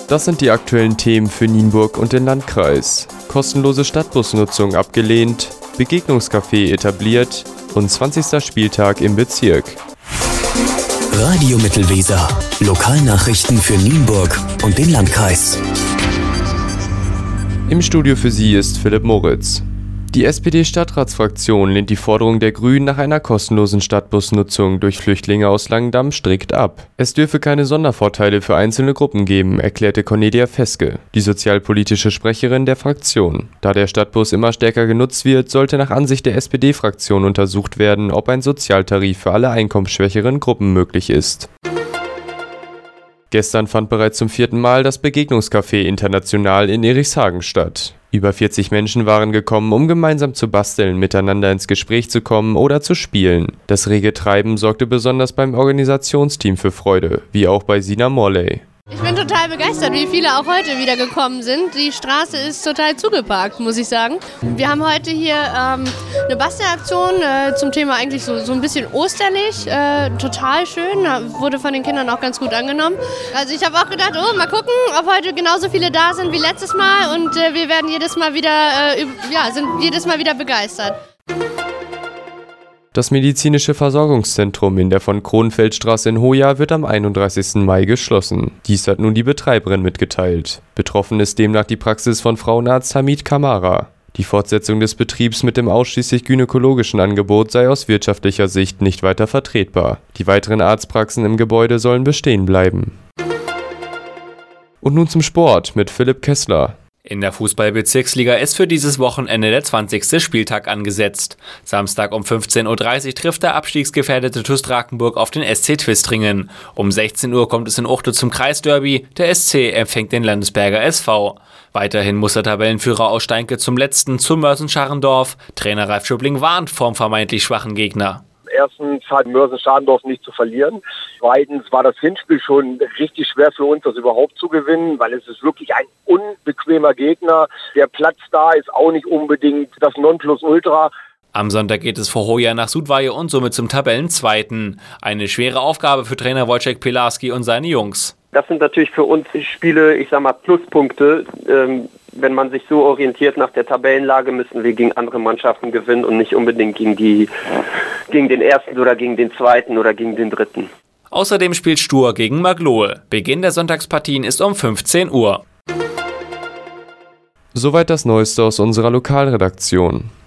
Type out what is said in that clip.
Das sind die aktuellen Themen für Nienburg und den Landkreis. Kostenlose Stadtbusnutzung abgelehnt, Begegnungscafé etabliert und 20. Spieltag im Bezirk. Radio Mittelweser. Lokalnachrichten für Nienburg und den Landkreis. Im Studio für Sie ist Philipp Moritz. Die SPD-Stadtratsfraktion lehnt die Forderung der Grünen nach einer kostenlosen Stadtbusnutzung durch Flüchtlinge aus Langendamm strikt ab. Es dürfe keine Sondervorteile für einzelne Gruppen geben, erklärte Cornelia Feske, die sozialpolitische Sprecherin der Fraktion. Da der Stadtbus immer stärker genutzt wird, sollte nach Ansicht der SPD-Fraktion untersucht werden, ob ein Sozialtarif für alle einkommensschwächeren Gruppen möglich ist. Gestern fand bereits zum 4. Mal das Begegnungscafé International in Erichshagen statt. Über 40 Menschen waren gekommen, um gemeinsam zu basteln, miteinander ins Gespräch zu kommen oder zu spielen. Das rege Treiben sorgte besonders beim Organisationsteam für Freude, wie auch bei Sina Morley. Ich bin total begeistert, wie viele auch heute wieder gekommen sind. Die Straße ist total zugeparkt, muss ich sagen. Wir haben heute hier eine Bastelaktion zum Thema eigentlich so ein bisschen osterlich. Total schön, wurde von den Kindern auch ganz gut angenommen. Also ich habe auch gedacht, mal gucken, ob heute genauso viele da sind wie letztes Mal. Und wir werden sind jedes Mal wieder begeistert. Das medizinische Versorgungszentrum in der von Kronfeldstraße in Hoya wird am 31. Mai geschlossen. Dies hat nun die Betreiberin mitgeteilt. Betroffen ist demnach die Praxis von Frauenarzt Hamid Kamara. Die Fortsetzung des Betriebs mit dem ausschließlich gynäkologischen Angebot sei aus wirtschaftlicher Sicht nicht weiter vertretbar. Die weiteren Arztpraxen im Gebäude sollen bestehen bleiben. Und nun zum Sport mit Philipp Kessler. In der Fußball-Bezirksliga ist für dieses Wochenende der 20. Spieltag angesetzt. Samstag um 15.30 Uhr trifft der abstiegsgefährdete TuS Drakenburg auf den SC Twistringen. Um 16 Uhr kommt es in Uchte zum Kreisderby. Der SC empfängt den Landesberger SV. Weiterhin muss der Tabellenführer aus Steinke zum letzten zu Mörsen-Scharrendorf. Trainer Ralf Schöbling warnt vorm vermeintlich schwachen Gegner. Erstens hat Mörsen-Scharrendorf nicht zu verlieren. Zweitens war das Hinspiel schon richtig schwer für uns, das überhaupt zu gewinnen, weil es ist wirklich ein unbequemer Gegner. Der Platz da ist auch nicht unbedingt das Nonplusultra. Am Sonntag geht es vor Hoya nach Sudweihe und somit zum Tabellenzweiten. Eine schwere Aufgabe für Trainer Wojciech Pilarski und seine Jungs. Das sind natürlich für uns Spiele, Pluspunkte. Wenn man sich so orientiert nach der Tabellenlage, müssen wir gegen andere Mannschaften gewinnen und nicht unbedingt gegen den ersten oder gegen den zweiten oder gegen den dritten. Außerdem spielt Stur gegen Maglohe. Beginn der Sonntagspartien ist um 15 Uhr. Soweit das Neueste aus unserer Lokalredaktion.